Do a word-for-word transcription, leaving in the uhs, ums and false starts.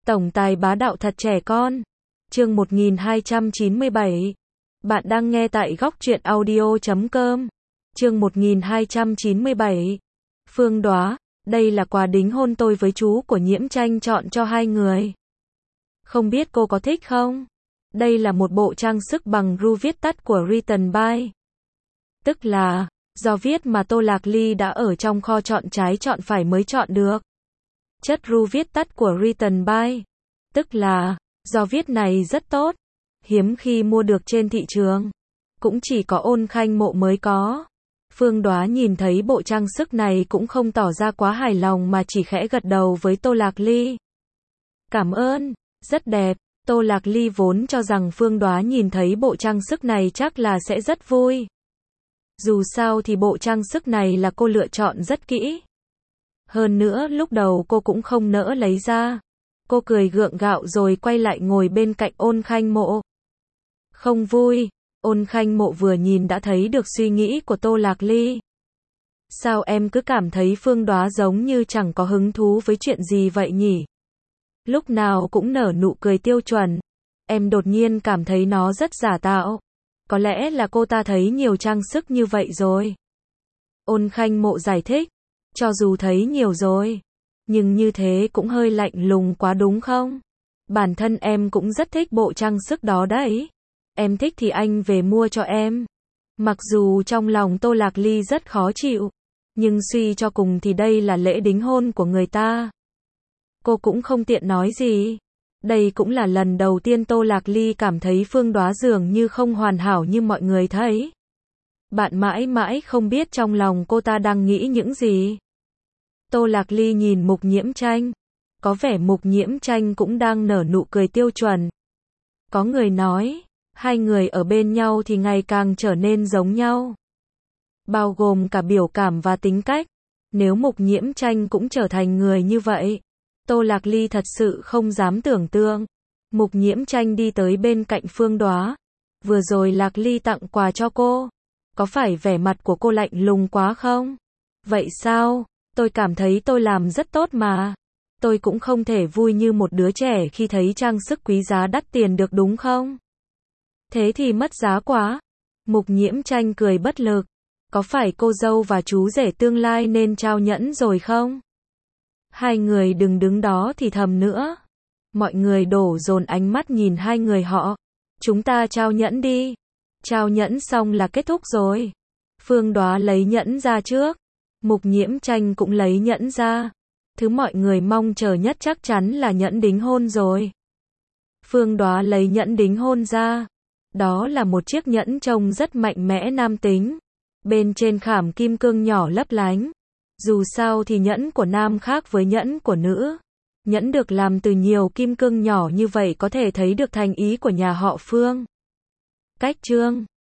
Tổng tài bá đạo thật trẻ con. Chương một nghìn hai trăm chín mươi bảy. Bạn đang nghe tại góc truyện audio chấm com. Chương một nghìn hai trăm chín mươi bảy. Phương Đoá, đây là quà đính hôn tôi với chú của Nhiễm Tranh chọn cho hai người. Không biết cô có thích không? Đây là một bộ trang sức bằng ru viết tắt của Written by. Tức là, do viết mà Tô Lạc Ly đã ở trong kho chọn trái chọn phải mới chọn được. Chất ru viết tắt của Written by. Tức là, do viết này rất tốt. Hiếm khi mua được trên thị trường. Cũng chỉ có Ôn Khanh Mộ mới có. Phương Đoá nhìn thấy bộ trang sức này cũng không tỏ ra quá hài lòng mà chỉ khẽ gật đầu với Tô Lạc Ly. Cảm ơn, rất đẹp. Tô Lạc Ly vốn cho rằng Phương Đoá nhìn thấy bộ trang sức này chắc là sẽ rất vui. Dù sao thì bộ trang sức này là cô lựa chọn rất kỹ. Hơn nữa lúc đầu cô cũng không nỡ lấy ra. Cô cười gượng gạo rồi quay lại ngồi bên cạnh Ôn Khanh Mộ. Không vui. Ôn Khanh Mộ vừa nhìn đã thấy được suy nghĩ của Tô Lạc Ly. Sao em cứ cảm thấy Phương Đoá giống như chẳng có hứng thú với chuyện gì vậy nhỉ? Lúc nào cũng nở nụ cười tiêu chuẩn. Em đột nhiên cảm thấy nó rất giả tạo. Có lẽ là cô ta thấy nhiều trang sức như vậy rồi. Ôn Khanh Mộ giải thích. Cho dù thấy nhiều rồi. Nhưng như thế cũng hơi lạnh lùng quá đúng không? Bản thân em cũng rất thích bộ trang sức đó đấy. Em thích thì anh về mua cho em. Mặc dù trong lòng Tô Lạc Ly rất khó chịu. Nhưng suy cho cùng thì đây là lễ đính hôn của người ta. Cô cũng không tiện nói gì. Đây cũng là lần đầu tiên Tô Lạc Ly cảm thấy Phương Đoá dường như không hoàn hảo như mọi người thấy. Bạn mãi mãi không biết trong lòng cô ta đang nghĩ những gì. Tô Lạc Ly nhìn Mục Nhiễm Tranh. Có vẻ Mục Nhiễm Tranh cũng đang nở nụ cười tiêu chuẩn. Có người nói, hai người ở bên nhau thì ngày càng trở nên giống nhau. Bao gồm cả biểu cảm và tính cách. Nếu Mục Nhiễm Tranh cũng trở thành người như vậy. Tô Lạc Ly thật sự không dám tưởng tượng. Mục Nhiễm Tranh đi tới bên cạnh Phương Đoá. Vừa rồi Lạc Ly tặng quà cho cô. Có phải vẻ mặt của cô lạnh lùng quá không? Vậy sao? Tôi cảm thấy tôi làm rất tốt mà. Tôi cũng không thể vui như một đứa trẻ khi thấy trang sức quý giá đắt tiền được đúng không? Thế thì mất giá quá. Mục Nhiễm Tranh cười bất lực. Có phải cô dâu và chú rể tương lai nên trao nhẫn rồi không? Hai người đừng đứng đó thì thầm nữa. Mọi người đổ dồn ánh mắt nhìn hai người họ. Chúng ta trao nhẫn đi. Trao nhẫn xong là kết thúc rồi. Phương Đoá lấy nhẫn ra trước. Mục Nhiễm Tranh cũng lấy nhẫn ra. Thứ mọi người mong chờ nhất chắc chắn là nhẫn đính hôn rồi. Phương Đoá lấy nhẫn đính hôn ra. Đó là một chiếc nhẫn trông rất mạnh mẽ nam tính. Bên trên khảm kim cương nhỏ lấp lánh. Dù sao thì nhẫn của nam khác với nhẫn của nữ. Nhẫn được làm từ nhiều kim cương nhỏ như vậy có thể thấy được thành ý của nhà họ Phương. Cách chương